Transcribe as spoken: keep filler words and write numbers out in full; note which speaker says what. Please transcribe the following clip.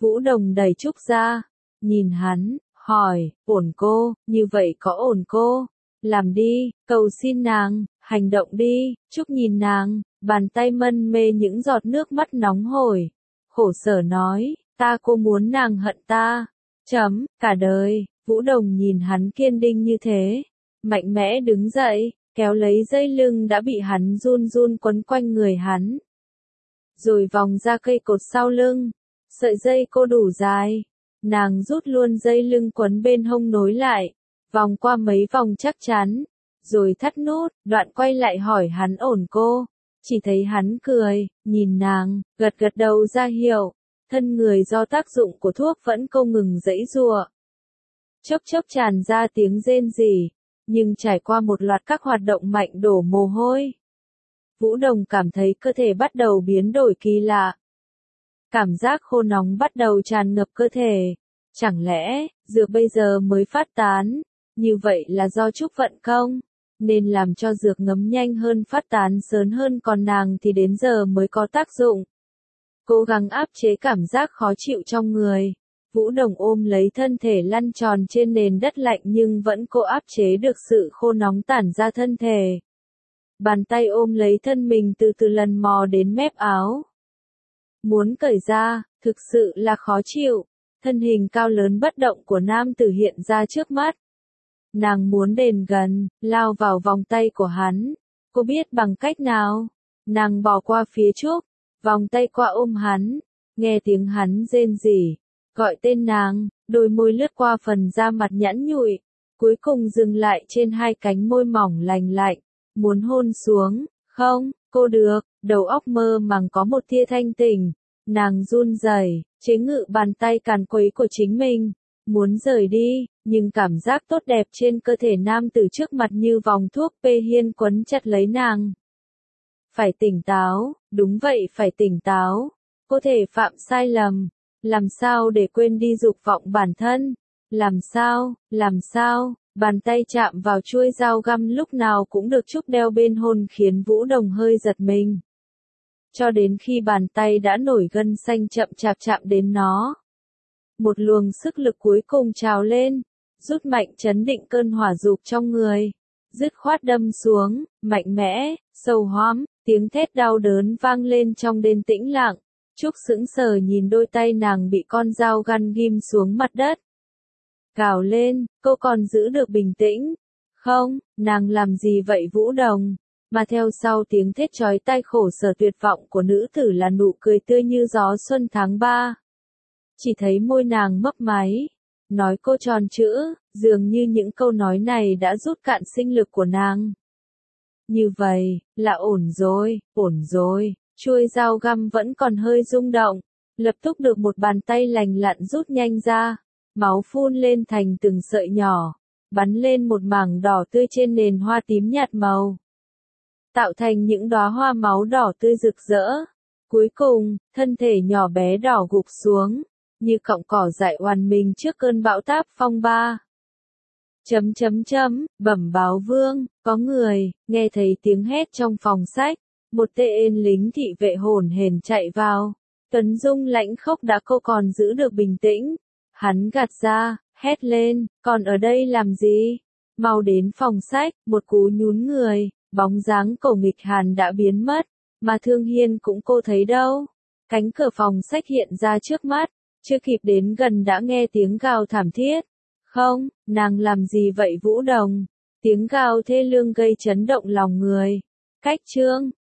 Speaker 1: Vũ Đồng đẩy Trúc ra, nhìn hắn, hỏi, ổn cô, như vậy có ổn cô? Làm đi, cầu xin nàng, hành động đi. Trúc nhìn nàng, bàn tay mân mê những giọt nước mắt nóng hổi. Khổ sở nói, ta cô muốn nàng hận ta. Chấm, cả đời. Vũ Đồng nhìn hắn kiên định như thế, mạnh mẽ đứng dậy, kéo lấy dây lưng đã bị hắn run run quấn quanh người hắn. Rồi vòng ra cây cột sau lưng, sợi dây cô đủ dài, nàng rút luôn dây lưng quấn bên hông nối lại, vòng qua mấy vòng chắc chắn, rồi thắt nút, đoạn quay lại hỏi hắn ổn cô. Chỉ thấy hắn cười, nhìn nàng, gật gật đầu ra hiệu, thân người do tác dụng của thuốc vẫn không ngừng giãy giụa. Chốc chốc tràn ra tiếng rên rỉ, nhưng trải qua một loạt các hoạt động mạnh đổ mồ hôi. Vũ Đồng cảm thấy cơ thể bắt đầu biến đổi kỳ lạ. Cảm giác khô nóng bắt đầu tràn ngập cơ thể. Chẳng lẽ, dược bây giờ mới phát tán, như vậy là do Trúc vận công, nên làm cho dược ngấm nhanh hơn phát tán sớm hơn còn nàng thì đến giờ mới có tác dụng. Cố gắng áp chế cảm giác khó chịu trong người. Vũ Đồng ôm lấy thân thể lăn tròn trên nền đất lạnh nhưng vẫn cố áp chế được sự khô nóng tản ra thân thể. Bàn tay ôm lấy thân mình từ từ lần mò đến mép áo. Muốn cởi ra, thực sự là khó chịu. Thân hình cao lớn bất động của nam tử hiện ra trước mắt. Nàng muốn đến gần, lao vào vòng tay của hắn. Cô biết bằng cách nào? Nàng bỏ qua phía Trúc, vòng tay qua ôm hắn, nghe tiếng hắn rên rỉ, gọi tên nàng, đôi môi lướt qua phần da mặt nhẵn nhụi, cuối cùng dừng lại trên hai cánh môi mỏng lành lạnh, muốn hôn xuống. Không, cô được. Đầu óc mơ màng có một tia thanh tỉnh, nàng run rẩy, chế ngự bàn tay càn quấy của chính mình, muốn rời đi, nhưng cảm giác tốt đẹp trên cơ thể nam tử trước mặt như vòng thuốc pê hiên quấn chặt lấy nàng. Phải tỉnh táo, đúng vậy phải tỉnh táo, có thể phạm sai lầm, làm sao để quên đi dục vọng bản thân, làm sao, làm sao, bàn tay chạm vào chuôi dao găm lúc nào cũng được Trúc đeo bên hông khiến Vũ Đồng hơi giật mình. Cho đến khi bàn tay đã nổi gân xanh chậm chạp chạm đến nó. Một luồng sức lực cuối cùng trào lên, rút mạnh chấn định cơn hỏa dục trong người, dứt khoát đâm xuống, mạnh mẽ, sâu hoắm, tiếng thét đau đớn vang lên trong đêm tĩnh lặng. Trúc sững sờ nhìn đôi tay nàng bị con dao găm ghim xuống mặt đất. Gào lên, cô còn giữ được bình tĩnh. Không, nàng làm gì vậy Vũ Đồng? Mà theo sau tiếng thét chói tai khổ sở tuyệt vọng của nữ tử là nụ cười tươi như gió xuân tháng ba. Chỉ thấy môi nàng mấp máy, nói cô tròn chữ, dường như những câu nói này đã rút cạn sinh lực của nàng. Như vậy, là ổn rồi, ổn rồi, chuôi dao găm vẫn còn hơi rung động, lập tức được một bàn tay lành lặn rút nhanh ra, máu phun lên thành từng sợi nhỏ, bắn lên một mảng đỏ tươi trên nền hoa tím nhạt màu, tạo thành những đóa hoa máu đỏ tươi rực rỡ. Cuối cùng, thân thể nhỏ bé đỏ gục xuống, như cọng cỏ dại oằn mình trước cơn bão táp phong ba. Chấm chấm chấm, bẩm báo vương, có người, nghe thấy tiếng hét trong phòng sách, một tên lính thị vệ hồn hển chạy vào. Tuấn Dung lãnh khốc đã cô còn giữ được bình tĩnh. Hắn gạt ra, hét lên, còn ở đây làm gì? Mau đến phòng sách, một cú nhún người, bóng dáng Cổ Nghịch Hàn đã biến mất, mà Thương Hiên cũng cô thấy đâu. Cánh cửa phòng sách hiện ra trước mắt, chưa kịp đến gần đã nghe tiếng gào thảm thiết. Không, nàng làm gì vậy Vũ Đồng? Tiếng gào thê lương gây chấn động lòng người. Cách chương